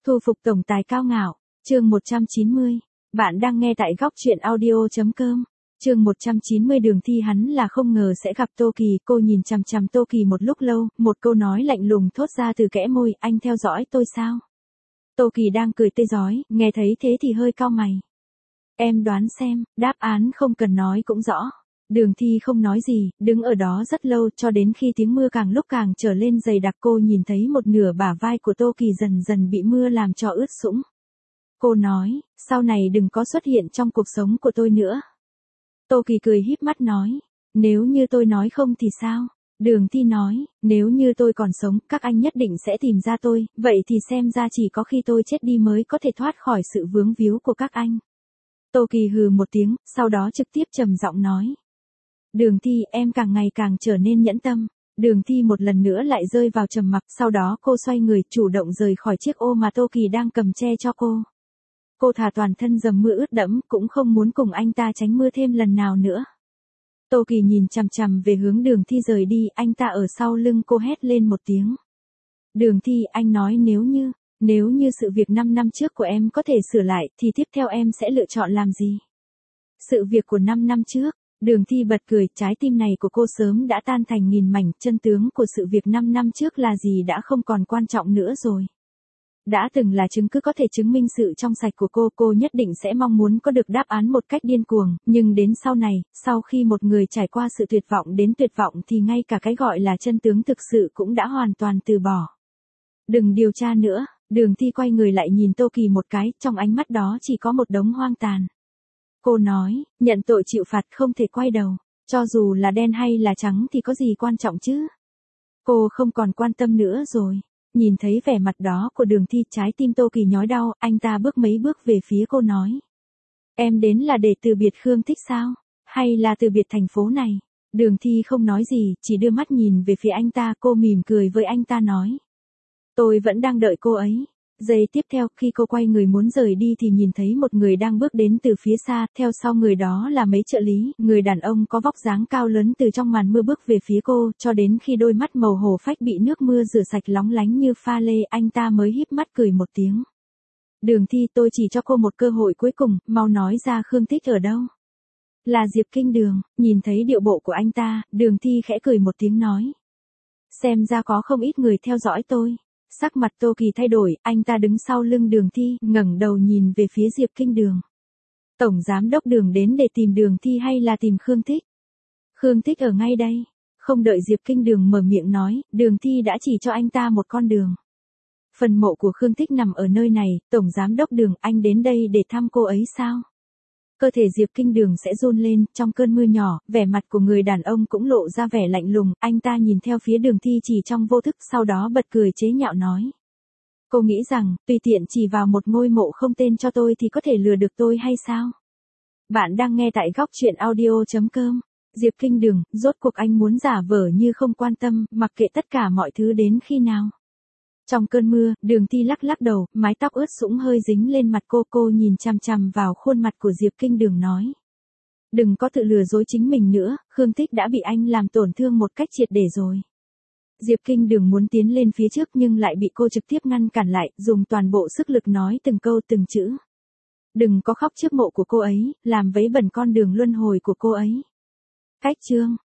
Thu phục tổng tài cao ngạo, chương 190. Bạn đang nghe tại góc truyện audio.com. Chương 190 Đường Thi hắn là không ngờ sẽ gặp Tô Kỳ, cô nhìn chằm chằm Tô Kỳ một lúc lâu, một câu nói lạnh lùng thốt ra từ kẽ môi, anh theo dõi tôi sao? Tô Kỳ đang cười tươi rói, nghe thấy thế thì hơi cau mày. Em đoán xem, đáp án không cần nói cũng rõ. Đường Thi không nói gì, đứng ở đó rất lâu cho đến khi tiếng mưa càng lúc càng trở lên dày đặc, cô nhìn thấy một nửa bả vai của Tô Kỳ dần dần bị mưa làm cho ướt sũng. Cô nói, sau này đừng có xuất hiện trong cuộc sống của tôi nữa. Tô Kỳ cười híp mắt nói, nếu như tôi nói không thì sao? Đường Thi nói, nếu như tôi còn sống, các anh nhất định sẽ tìm ra tôi, vậy thì xem ra chỉ có khi tôi chết đi mới có thể thoát khỏi sự vướng víu của các anh. Tô Kỳ hừ một tiếng, sau đó trực tiếp trầm giọng nói. Đường Thi, em càng ngày càng trở nên nhẫn tâm. Đường Thi một lần nữa lại rơi vào trầm mặc, sau đó cô xoay người, chủ động rời khỏi chiếc ô mà Tô Kỳ đang cầm che cho cô. Cô thà toàn thân dầm mưa ướt đẫm, cũng không muốn cùng anh ta tránh mưa thêm lần nào nữa. Tô Kỳ nhìn chằm chằm về hướng Đường Thi rời đi, anh ta ở sau lưng cô hét lên một tiếng. Đường Thi, anh nói nếu như sự việc 5 năm trước của em có thể sửa lại, thì tiếp theo em sẽ lựa chọn làm gì? Sự việc của 5 năm trước. Đường Thi bật cười, trái tim này của cô sớm đã tan thành nghìn mảnh, chân tướng của sự việc 5 năm trước là gì đã không còn quan trọng nữa rồi. Đã từng là chứng cứ có thể chứng minh sự trong sạch của cô nhất định sẽ mong muốn có được đáp án một cách điên cuồng, nhưng đến sau này, sau khi một người trải qua sự tuyệt vọng đến tuyệt vọng thì ngay cả cái gọi là chân tướng thực sự cũng đã hoàn toàn từ bỏ. Đừng điều tra nữa, Đường Thi quay người lại nhìn Tô Kỳ một cái, trong ánh mắt đó chỉ có một đống hoang tàn. Cô nói, nhận tội chịu phạt không thể quay đầu, cho dù là đen hay là trắng thì có gì quan trọng chứ. Cô không còn quan tâm nữa rồi. Nhìn thấy vẻ mặt đó của Đường Thi, trái tim Tô Kỳ nhói đau, anh ta bước mấy bước về phía cô nói. Em đến là để từ biệt Khương Thích sao? Hay là từ biệt thành phố này? Đường Thi không nói gì, chỉ đưa mắt nhìn về phía anh ta, cô mỉm cười với anh ta nói. Tôi vẫn đang đợi cô ấy. Giây tiếp theo, khi cô quay người muốn rời đi thì nhìn thấy một người đang bước đến từ phía xa, theo sau người đó là mấy trợ lý, người đàn ông có vóc dáng cao lớn từ trong màn mưa bước về phía cô, cho đến khi đôi mắt màu hổ phách bị nước mưa rửa sạch lóng lánh như pha lê, anh ta mới híp mắt cười một tiếng. Đường Thi, tôi chỉ cho cô một cơ hội cuối cùng, mau nói ra Khương Thích ở đâu? Là Diệp Kinh Đường. Nhìn thấy điệu bộ của anh ta, Đường Thi khẽ cười một tiếng nói. Xem ra có không ít người theo dõi tôi. Sắc mặt Tô Kỳ thay đổi, anh ta đứng sau lưng Đường Thi, ngẩng đầu nhìn về phía Diệp Kinh Đường. Tổng giám đốc Đường đến để tìm Đường Thi hay là tìm Khương Thích? Khương Thích ở ngay đây. Không đợi Diệp Kinh Đường mở miệng nói, Đường Thi đã chỉ cho anh ta một con đường. Phần mộ của Khương Thích nằm ở nơi này, Tổng giám đốc Đường, anh đến đây để thăm cô ấy sao? Cơ thể Diệp Kinh Đường sẽ run lên, trong cơn mưa nhỏ, vẻ mặt của người đàn ông cũng lộ ra vẻ lạnh lùng, anh ta nhìn theo phía Đường Thi chỉ trong vô thức, sau đó bật cười chế nhạo nói. Cô nghĩ rằng, tùy tiện chỉ vào một ngôi mộ không tên cho tôi thì có thể lừa được tôi hay sao? Bạn đang nghe tại góc truyện audio.com. Diệp Kinh Đường, rốt cuộc anh muốn giả vờ như không quan tâm, mặc kệ tất cả mọi thứ đến khi nào? Trong cơn mưa, Đường Thi lắc lắc đầu, mái tóc ướt sũng hơi dính lên mặt cô nhìn chằm chằm vào khuôn mặt của Diệp Kinh Đường nói. Đừng có tự lừa dối chính mình nữa, Khương Thích đã bị anh làm tổn thương một cách triệt để rồi. Diệp Kinh Đường muốn tiến lên phía trước nhưng lại bị cô trực tiếp ngăn cản lại, dùng toàn bộ sức lực nói từng câu từng chữ. Đừng có khóc trước mộ của cô ấy, làm vấy bẩn con đường luân hồi của cô ấy. Cách chương.